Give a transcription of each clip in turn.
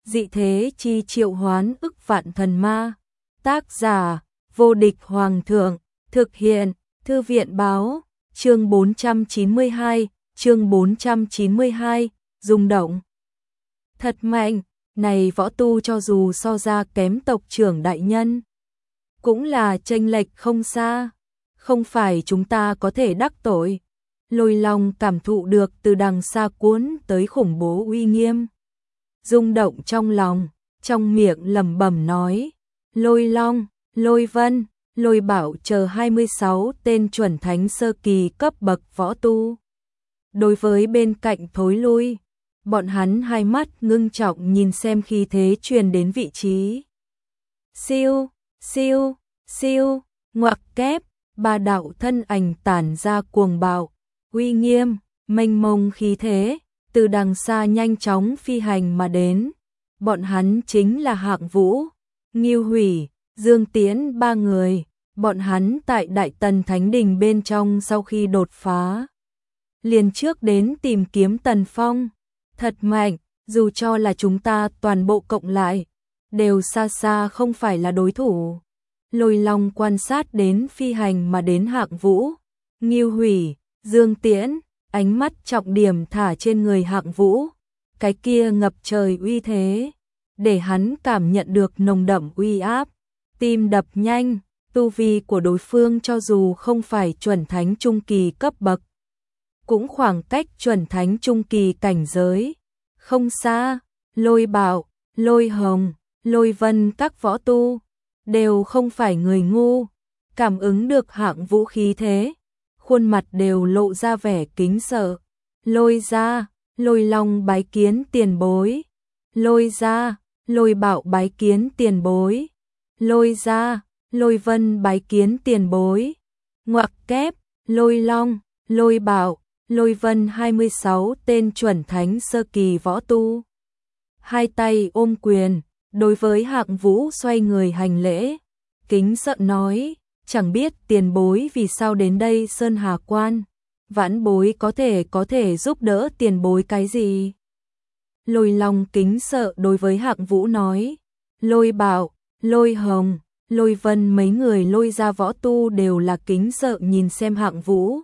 dị thế chi triệu hoán ức vạn thần ma. Tác giả, vô địch hoàng thượng, thực hiện, thư viện báo, chương 492, rung động. Thật mạnh, này võ tu cho dù so ra kém tộc trưởng đại nhân, cũng là chênh lệch không xa, không phải chúng ta có thể đắc tội. Lôi Long cảm thụ được từ đằng xa cuốn tới khủng bố uy nghiêm. Rung động trong lòng, trong miệng lẩm bẩm nói, Lôi Long, Lôi Vân, Lôi Bảo chờ 26 tên chuẩn thánh sơ kỳ cấp bậc võ tu. Đối với bên cạnh thối lui, bọn hắn hai mắt ngưng trọng nhìn xem khí thế truyền đến vị trí. Siêu, siêu, siêu, ngoặc kép, ba đạo thân ảnh tản ra cuồng bạo, uy nghiêm, mênh mông khí thế, từ đằng xa nhanh chóng phi hành mà đến. Bọn hắn chính là Hạng Vũ, Ngưu Hủy, Dương Tiễn ba người. Bọn hắn tại Đại Tần Thánh Đình bên trong sau khi đột phá, liền trước đến tìm kiếm Tần Phong. Thật mạnh, dù cho là chúng ta toàn bộ cộng lại, đều xa xa không phải là đối thủ. Lôi Long quan sát đến phi hành mà đến Hạng Vũ, Ngưu Hủy, Dương Tiễn, ánh mắt trọng điểm thả trên người Hạng Vũ. Cái kia ngập trời uy thế, để hắn cảm nhận được nồng đậm uy áp, tim đập nhanh. Tu vi của đối phương cho dù không phải chuẩn thánh trung kỳ cấp bậc, cũng khoảng cách chuẩn thánh trung kỳ cảnh giới không xa. Lôi Bảo, Lôi Hồng, Lôi Vân các võ tu đều không phải người ngu, cảm ứng được Hạng Vũ khí thế, khuôn mặt đều lộ ra vẻ kính sợ. Lôi gia, Lôi Long bái kiến tiền bối. Lôi gia, Lôi Bảo bái kiến tiền bối. Lôi gia, Lôi Vân bái kiến tiền bối. Ngoặc kép, Lôi Long, Lôi Bảo, Lôi Vân 26 tên chuẩn thánh sơ kỳ võ tu. Hai tay ôm quyền, đối với Hạng Vũ xoay người hành lễ, kính sợ nói, chẳng biết tiền bối vì sao đến đây Sơn Hà Quan, vãn bối có thể giúp đỡ tiền bối cái gì? Lôi Long kính sợ đối với Hạng Vũ nói, Lôi Bảo, Lôi Hồng, Lôi Vân mấy người Lôi gia võ tu đều là kính sợ nhìn xem Hạng Vũ.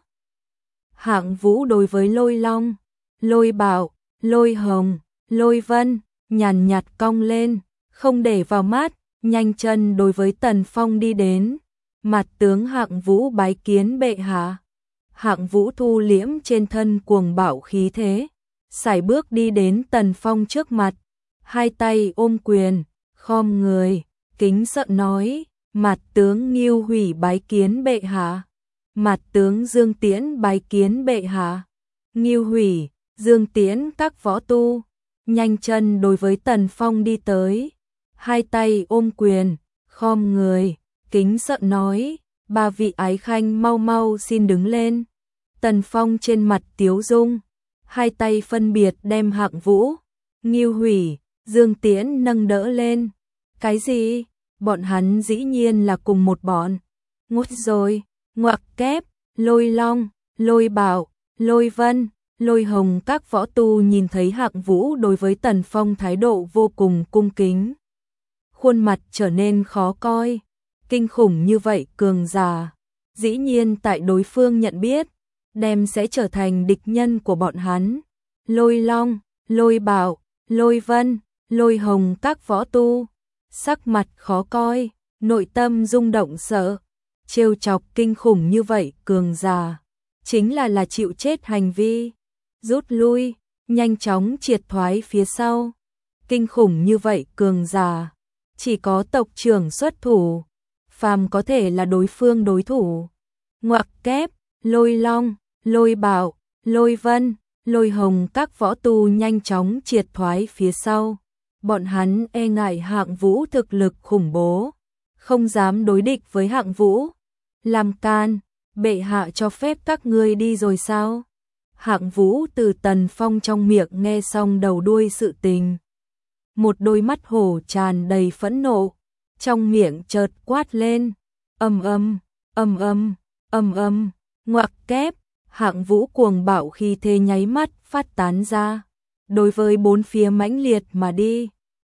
Hạng Vũ đối với Lôi Long, Lôi Bảo, Lôi Hồng, Lôi Vân, nhàn nhạt cong lên, không để vào mắt, nhanh chân đối với Tần Phong đi đến. Mặt tướng Hạng Vũ bái kiến bệ hạ. Hạng Vũ thu liễm trên thân cuồng bạo khí thế, sải bước đi đến Tần Phong trước mặt, hai tay ôm quyền, khom người, kính sợ nói, mặt tướng Ngưu Hủy bái kiến bệ hạ. Mặt tướng Dương Tiễn bái kiến bệ hạ. Ngưu Hủy, Dương Tiễn các võ tu, nhanh chân đối với Tần Phong đi tới, hai tay ôm quyền, khom người, kính sợ nói, ba vị ái khanh mau mau xin đứng lên. Tần Phong trên mặt tiếu dung, hai tay phân biệt đem Hạng Vũ, Ngưu Hủy, Dương Tiễn nâng đỡ lên. Cái gì? Bọn hắn dĩ nhiên là cùng một bọn. Ngút rồi, ngoặc kép, Lôi Long, Lôi Bảo, Lôi Vân, Lôi Hồng các võ tu nhìn thấy Hạng Vũ đối với Tần Phong thái độ vô cùng cung kính. Khuôn mặt trở nên khó coi, kinh khủng như vậy cường giả, dĩ nhiên tại đối phương nhận biết, đem sẽ trở thành địch nhân của bọn hắn. Lôi Long, Lôi Bảo, Lôi Vân, Lôi Hồng các võ tu, sắc mặt khó coi, nội tâm rung động sợ, trêu chọc kinh khủng như vậy cường giả, chính là chịu chết hành vi, rút lui, nhanh chóng triệt thoái phía sau. Kinh khủng như vậy cường giả, chỉ có tộc trưởng xuất thủ, phàm có thể là đối phương đối thủ. Ngoặc kép, Lôi Long, Lôi Bảo, Lôi Vân, Lôi Hồng các võ tu nhanh chóng triệt thoái phía sau. Bọn hắn e ngại Hạng Vũ thực lực khủng bố, không dám đối địch với Hạng Vũ. Làm can, bệ hạ cho phép các ngươi đi rồi sao? Hạng Vũ từ Tần Phong trong miệng nghe xong đầu đuôi sự tình. Một đôi mắt hổ tràn đầy phẫn nộ, trong miệng chợt quát lên, ầm ầm, ầm ầm, ầm ầm, ngoặc kép, Hạng Vũ cuồng bạo khi thế nháy mắt phát tán ra, đối với bốn phía mãnh liệt mà đi.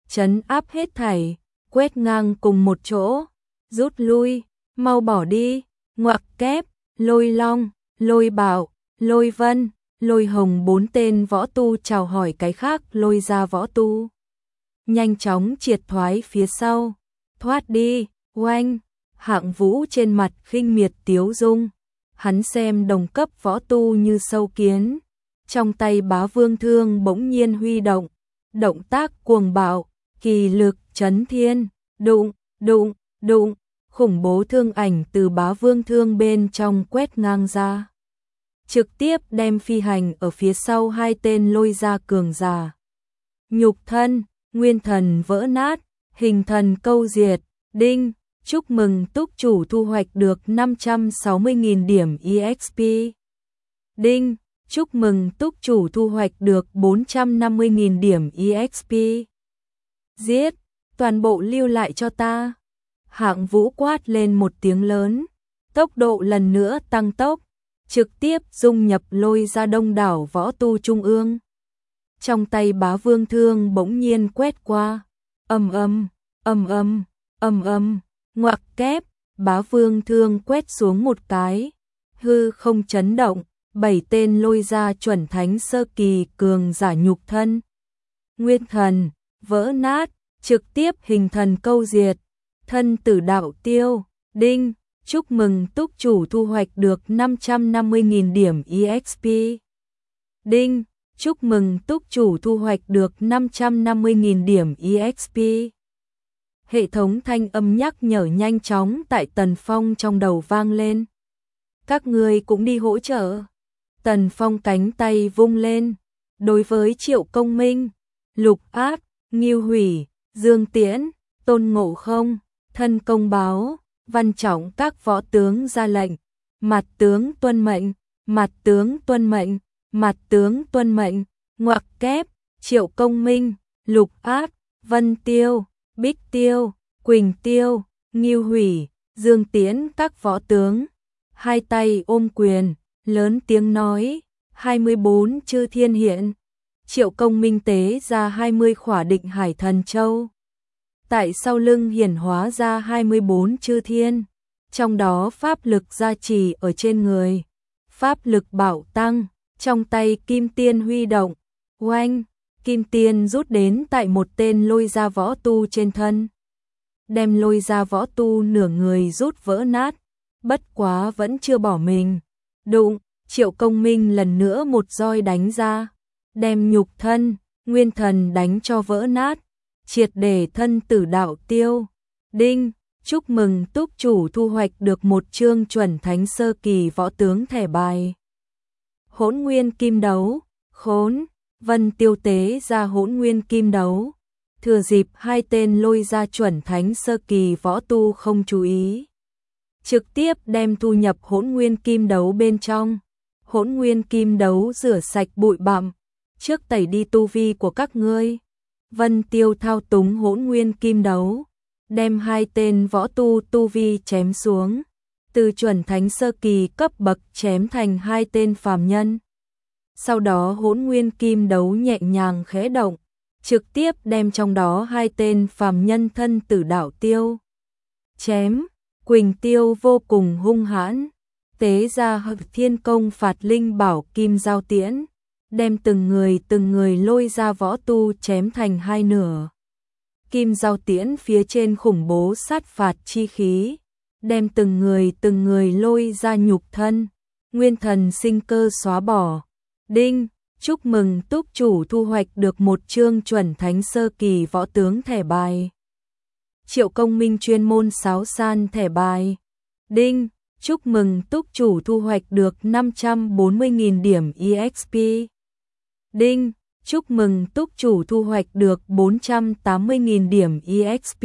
trấn áp hết thảy, quét ngang cùng một chỗ, rút lui, mau bỏ đi, ngoặc kép, Lôi Long, Lôi Bảo, Lôi Vân, Lôi Hồng 4 tên võ tu chào hỏi cái khác lôi ra võ tu. Nhanh chóng triệt thoái phía sau, thoát đi, oanh, Hạng Vũ trên mặt khinh miệt tiếu dung, hắn xem đồng cấp võ tu như sâu kiến, trong tay Bá Vương thương bỗng nhiên huy động, động tác cuồng bạo, kỳ lực chấn thiên, đụng, đụng, đụng, khủng bố thương ảnh từ Bá Vương thương bên trong quét ngang ra. Trực tiếp đem phi hành ở phía sau hai tên lôi ra cường giả. Nhục thân, nguyên thần vỡ nát, hình thần câu diệt, đinh, chúc mừng túc chủ thu hoạch được 560.000 điểm EXP. Đinh, chúc mừng túc chủ thu hoạch được 450.000 điểm EXP. Giết, toàn bộ lưu lại cho ta. Hạng Vũ quát lên một tiếng lớn, tốc độ lần nữa tăng tốc, trực tiếp dung nhập lôi ra đông đảo võ tu trung ương. Trong tay Bá Vương thương bỗng nhiên quét qua, ầm ầm, ầm ầm, ầm ầm, ngoặc kép, Bá Vương thương quét xuống một cái, hư không chấn động, 7 tên lôi ra chuẩn thánh sơ kỳ cường giả nhục thân, nguyên thần vỡ nát, trực tiếp hình thần câu diệt, thân tử đạo tiêu, đinh, chúc mừng túc chủ thu hoạch được 550.000 điểm EXP. Đinh, chúc mừng túc chủ thu hoạch được 550.000 điểm EXP. Hệ thống thanh âm nhắc nhở nhanh chóng tại Tần Phong trong đầu vang lên. Các người cũng đi hỗ trợ. Tần Phong cánh tay vung lên, đối với Triệu Công Minh, Lục Áp, Ngưu Hủy, Dương Tiễn, Tôn Ngộ Không, Thân Công Báo, Văn Trọng các võ tướng ra lệnh, mặt tướng tuân mệnh, mặt tướng tuân mệnh, mặt tướng tuân mệnh, ngoặc kép, Triệu Công Minh, Lục Áp, Vân Tiêu, Bích Tiêu, Quỳnh Tiêu, Ngưu Hủy, Dương Tiễn các võ tướng, hai tay ôm quyền, lớn tiếng nói, 24 chư thiên hiện. Triệu Công Minh tế ra 20 khỏa định hải thần châu. Tại sau lưng hiển hóa ra 24 chư thiên, trong đó pháp lực gia trì ở trên người, pháp lực bạo tăng, trong tay kim tiên huy động, oanh, kim tiên rút đến tại một tên lôi ra võ tu trên thân. Đem lôi ra võ tu nửa người rút vỡ nát, bất quá vẫn chưa bỏ mình. Đụng, Triệu Công Minh lần nữa một roi đánh ra, đem nhục thân, nguyên thần đánh cho vỡ nát, triệt để thân tử đạo tiêu. Đinh, chúc mừng túc chủ thu hoạch được một chương chuẩn thánh sơ kỳ võ tướng thẻ bài. Hỗn nguyên kim đấu, khốn, Vân Tiêu tế ra hỗn nguyên kim đấu. Thừa dịp hai tên lôi ra chuẩn thánh sơ kỳ võ tu không chú ý, trực tiếp đem thu nhập hỗn nguyên kim đấu bên trong. Hỗn nguyên kim đấu rửa sạch bụi bặm, trước tẩy đi tu vi của các ngươi. Vân Tiêu thao túng hỗn nguyên kim đấu, đem hai tên võ tu vi chém xuống, từ chuẩn thánh sơ kỳ cấp bậc chém thành hai tên phàm nhân. Sau đó hỗn nguyên kim đấu nhẹ nhàng khẽ động, trực tiếp đem trong đó hai tên phàm nhân thân tử đạo tiêu chém. Quỳnh Tiêu vô cùng hung hãn, tế ra Hợp Thiên Công phạt linh bảo kim giao tiễn, đem từng người lôi ra võ tu chém thành hai nửa. Kim giao tiễn phía trên khủng bố sát phạt chi khí, đem từng người lôi ra nhục thân, nguyên thần sinh cơ xóa bỏ. Đinh, chúc mừng túc chủ thu hoạch được một chương chuẩn thánh sơ kỳ võ tướng thẻ bài. Triệu Công Minh chuyên môn sáo san thẻ bài. Đinh, chúc mừng túc chủ thu hoạch được 540.000 điểm EXP. Đinh, chúc mừng túc chủ thu hoạch được 480.000 điểm EXP.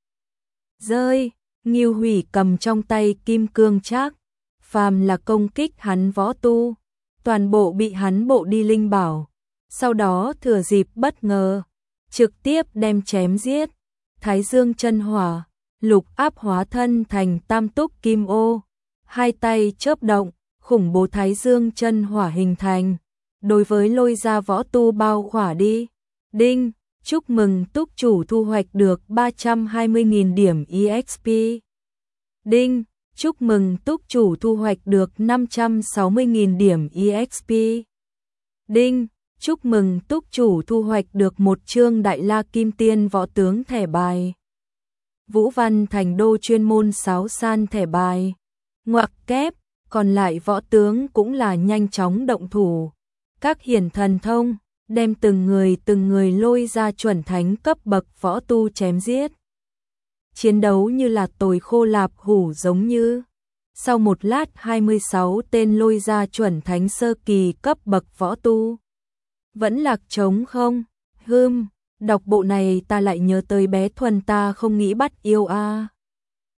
Rơi, Ngưu Hủy cầm trong tay kim cương trác, phàm là công kích hắn võ tu, toàn bộ bị hắn bộ đi linh bảo. Sau đó thừa dịp bất ngờ, trực tiếp đem chém giết. Thái Dương chân hỏa, Lục Áp hóa thân thành tam túc kim ô, hai tay chớp động, khủng bố Thái Dương chân hỏa hình thành, đối với lôi ra võ tu bao khỏa đi. Đinh, Chúc mừng túc chủ thu hoạch được 320.000 điểm EXP. Đinh, chúc mừng túc chủ thu hoạch được 560.000 điểm EXP. Đinh, chúc mừng túc chủ thu hoạch được một chương Đại La Kim Tiên võ tướng thẻ bài. Vũ Văn Thành Đô chuyên môn sáo san thẻ bài. Ngoặc kép, còn lại võ tướng cũng là nhanh chóng động thủ. Các hiển thần thông, đem từng người lôi ra chuẩn thánh cấp bậc võ tu chém giết. Chiến đấu như là tồi khô lạp hủ giống như. Sau một lát 26 tên lôi ra chuẩn thánh sơ kỳ cấp bậc võ tu. Vẫn lạc trống không? Đọc bộ này ta lại nhớ tới bé Thuần ta không nghĩ bắt yêu a.